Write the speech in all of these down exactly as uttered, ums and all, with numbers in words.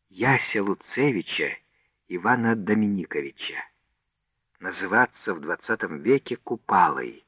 Яся Луцевича Ивана Доминиковича, называться в двадцатом веке Купалой.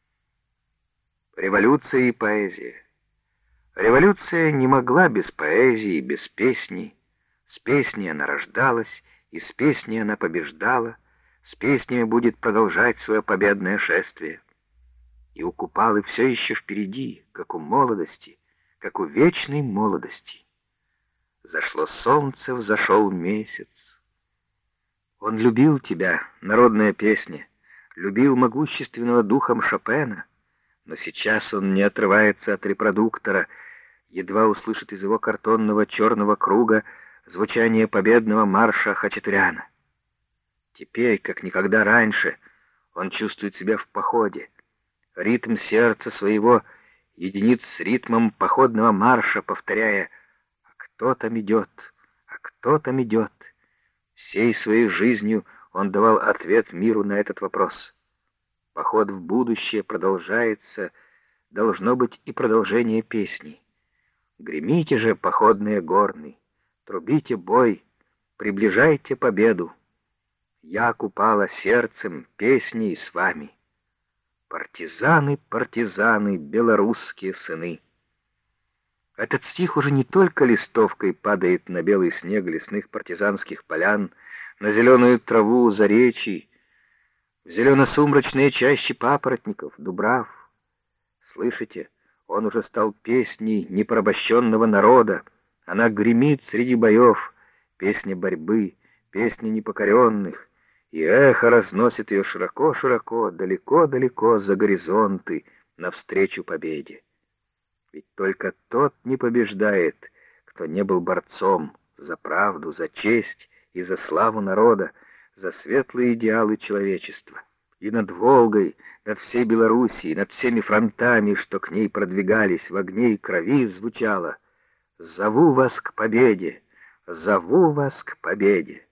Революция и поэзия. Революция не могла без поэзии, без песни. С песней она рождалась, и с песней она побеждала, с песней будет продолжать свое победное шествие. И у Купалы все еще впереди, как у молодости, как у вечной молодости. Зашло солнце, взошел месяц. Он любил тебя, народная песня, любил могущественного духом Шопена, но сейчас он не отрывается от репродуктора, едва услышит из его картонного черного круга звучание победного марша Хачатуряна. Теперь, как никогда раньше, он чувствует себя в походе. Ритм сердца своего единит с ритмом походного марша, повторяя: «А кто там идет? А кто там идет?» Всей своей жизнью он давал ответ миру на этот вопрос. Поход в будущее продолжается, должно быть и продолжение песни. Гремите же, походные горны, трубите бой, приближайте победу. Я Купала сердцем, песней с вами. Партизаны, партизаны, белорусские сыны. Этот стих уже не только листовкой падает на белый снег лесных партизанских полян, на зеленую траву заречий, в зелено-сумрачные чащи папоротников, дубрав. Слышите, он уже стал песней непорабощенного народа. Она гремит среди боев, песня борьбы, песня непокоренных, и эхо разносит ее широко-широко, далеко-далеко за горизонты, навстречу победе. Ведь только тот не побеждает, кто не был борцом за правду, за честь и за славу народа, за светлые идеалы человечества. И над Волгой, над всей Белоруссией, над всеми фронтами, что к ней продвигались в огне и крови, звучало: «Зову вас к победе! Зову вас к победе!»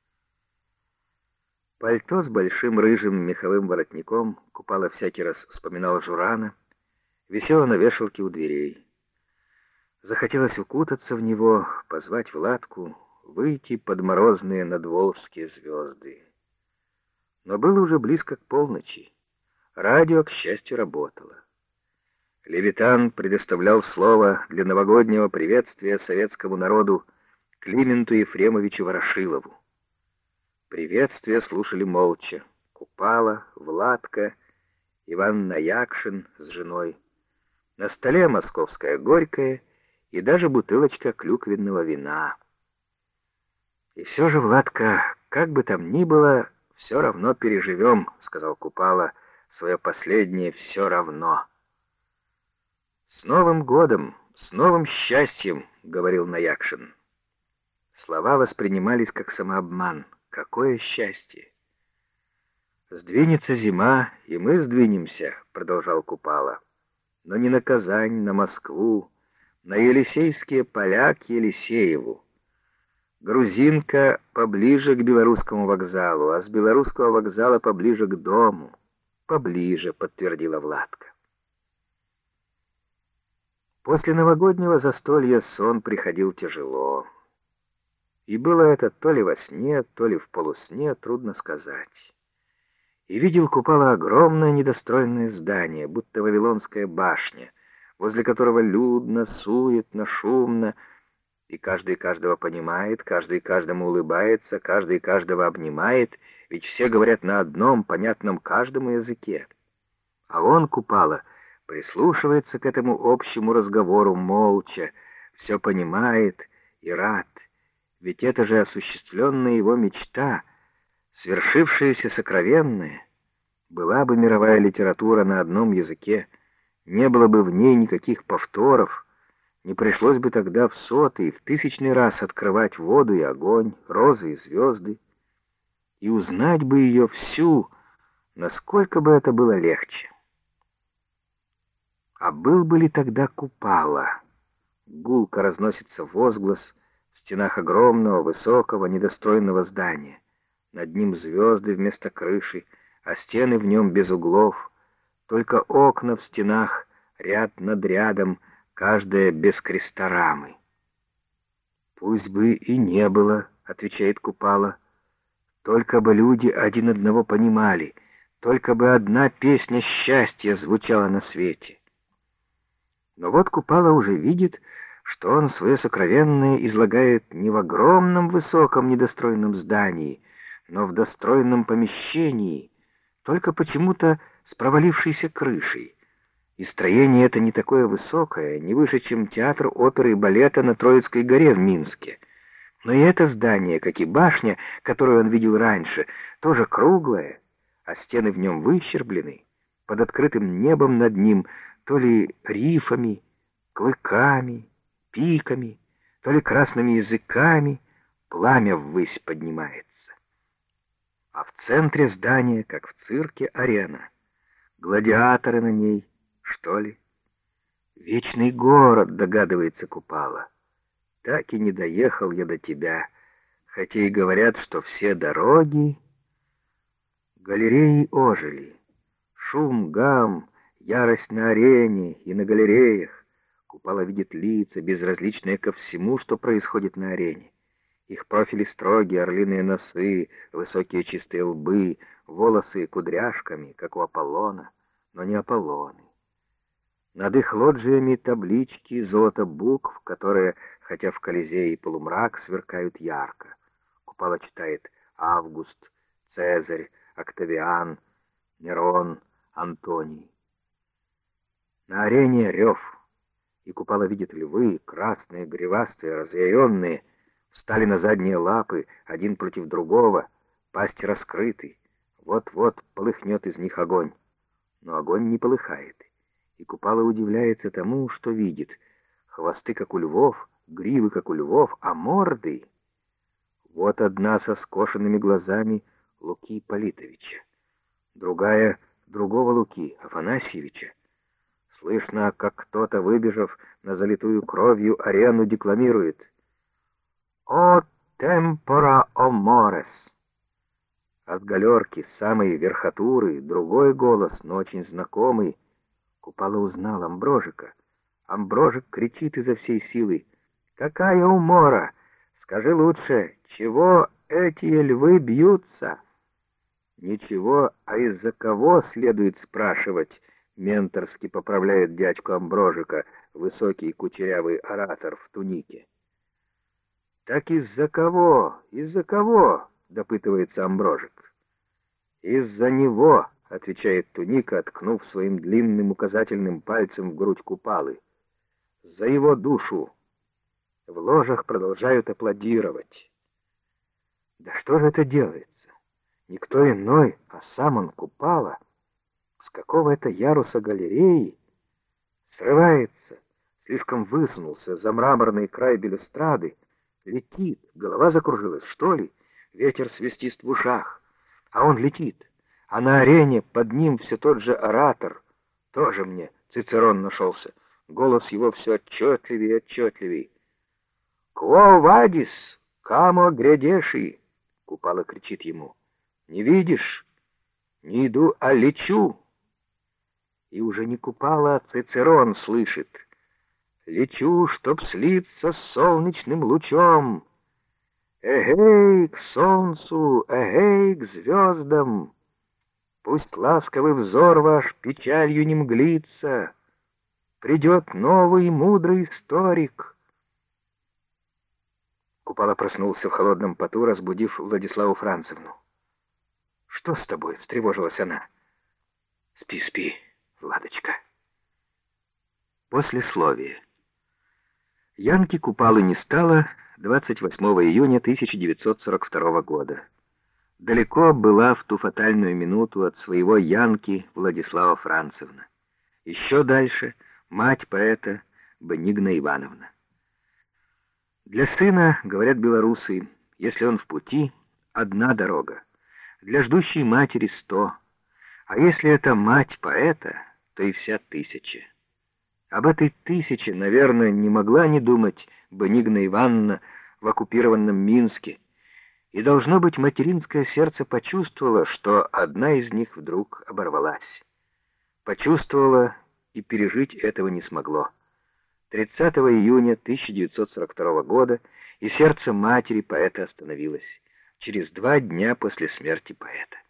Пальто с большим рыжим меховым воротником Купала всякий раз вспоминал Журана, висело на вешалке у дверей. Захотелось укутаться в него, позвать Владку, выйти под морозные надволжские звезды. Но было уже близко к полночи. Радио, к счастью, работало. Левитан предоставлял слово для новогоднего приветствия советскому народу Клименту Ефремовичу Ворошилову. Приветствие слушали молча Купала, Владка, Иван Наякшин с женой. На столе московское горькое и даже бутылочка клюквенного вина. «И все же, Владка, как бы там ни было, все равно переживем», — сказал Купала свое последнее «все равно». «С Новым годом, с новым счастьем», — говорил Наякшин. Слова воспринимались как самообман. Какое счастье! «Сдвинется зима, и мы сдвинемся», — продолжал Купала. «Но не на Казань, на Москву, на Елисейские поля к Елисееву. Грузинка поближе к белорусскому вокзалу, а с белорусского вокзала поближе к дому». «Поближе», — подтвердила Владка. После новогоднего застолья сон приходил тяжело. И было это то ли во сне, то ли в полусне, трудно сказать. И видел Купала огромное недостроенное здание, будто Вавилонская башня, возле которого людно, суетно, шумно, и каждый каждого понимает, каждый каждому улыбается, каждый каждого обнимает, ведь все говорят на одном, понятном каждому языке. А он, Купала, прислушивается к этому общему разговору молча, все понимает и рад, ведь это же осуществленная его мечта, свершившаяся сокровенная. Была бы мировая литература на одном языке, не было бы в ней никаких повторов, не пришлось бы тогда в сотый, в тысячный раз открывать воду и огонь, розы и звезды, и узнать бы ее всю, насколько бы это было легче. А был бы ли тогда Купала? Гулко разносится возглас в стенах огромного, высокого, недостроенного здания. Над ним звезды вместо крыши, а стены в нем без углов, только окна в стенах ряд над рядом, каждая без креста рамы. «Пусть бы и не было», — отвечает Купала. «Только бы люди один одного понимали, только бы одна песня счастья звучала на свете». Но вот Купала уже видит, что он свое сокровенное излагает не в огромном высоком недостроенном здании, но в достроенном помещении, только почему-то с провалившейся крышей. И строение это не такое высокое, не выше, чем театр оперы и балета на Троицкой горе в Минске. Но и это здание, как и башня, которую он видел раньше, тоже круглое, а стены в нем выщерблены, под открытым небом над ним то ли рифами, клыками, пиками, то ли красными языками пламя ввысь поднимается. А в центре здания, как в цирке, арена. Гладиаторы на ней, что ли? Вечный город, догадывается Купала. Так и не доехал я до тебя, хотя и говорят, что все дороги... Галереи ожили. Шум, гам, ярость на арене и на галереях. Купала видит лица, безразличные ко всему, что происходит на арене. Их профили строгие, орлиные носы, высокие чистые лбы, волосы кудряшками, как у Аполлона, но не Аполлоны. Над их лоджиями таблички, золото букв, которые, хотя в Колизее и полумрак, сверкают ярко. Купала читает Август, Цезарь, Октавиан, Нерон, Антоний. На арене рев, и Купала видит львы, красные, гривастые, разъяренные, встали на задние лапы, один против другого, пасти раскрыты. Вот-вот полыхнет из них огонь. Но огонь не полыхает. И Купала удивляется тому, что видит. Хвосты, как у львов, гривы, как у львов, а морды... Вот одна со скошенными глазами Луки Ипполитовича, другая — другого Луки, Афанасьевича. Слышно, как кто-то, выбежав на залитую кровью арену, декламирует «О темпора о морес». От галерки, самой верхотуры, другой голос, но очень знакомый. Купала узнал Амброжика. Амброжик кричит изо всей силы: «Какая умора! Скажи лучше, чего эти львы бьются?» «Ничего, а из-за кого следует спрашивать?» Менторски поправляет дядьку Амброжика, высокий кучерявый оратор в тунике. «Так из-за кого? Из-за кого?» — допытывается Амброжик. «Из-за него», — отвечает туника, ткнув своим длинным указательным пальцем в грудь Купалы. «За его душу!» В ложах продолжают аплодировать. Да что же это делается? Никто иной, а сам он, Купала, с какого это яруса галереи срывается, слишком высунулся за мраморный край балюстрады, летит, голова закружилась, что ли, ветер свистит в ушах, а он летит, а на арене под ним все тот же оратор, тоже мне Цицерон нашелся, голос его все отчетливее и отчетливее. «Кво вадис, камо грядеши!» — Купала кричит ему. «Не видишь? Не иду, а лечу!» И уже не Купала, а Цицерон слышит. «Лечу, чтоб слиться с солнечным лучом! Эгей к солнцу, эгей к звездам! Пусть ласковый взор ваш печалью не мглится! Придет новый мудрый историк!» Купала проснулся в холодном поту, разбудив Владиславу Францевну. «Что с тобой?» — встревожилась она. «Спи, спи, Владочка». Послесловие. Янки Купалы не стало двадцать восьмого июня тысяча девятьсот сорок второго года. Далеко была в ту фатальную минуту от своего Янки Владислава Францевна. Еще дальше мать поэта Бенигна Ивановна. Для сына, говорят белорусы, если он в пути, одна дорога. Для ждущей матери сто. А если это мать поэта, то и вся тысяча. Об этой тысяче, наверное, не могла не думать Бенигна Ивановна в оккупированном Минске. И, должно быть, материнское сердце почувствовало, что одна из них вдруг оборвалась. Почувствовала и пережить этого не смогло. тридцатого июня тысяча девятьсот сорок второго года и сердце матери поэта остановилось через два дня после смерти поэта.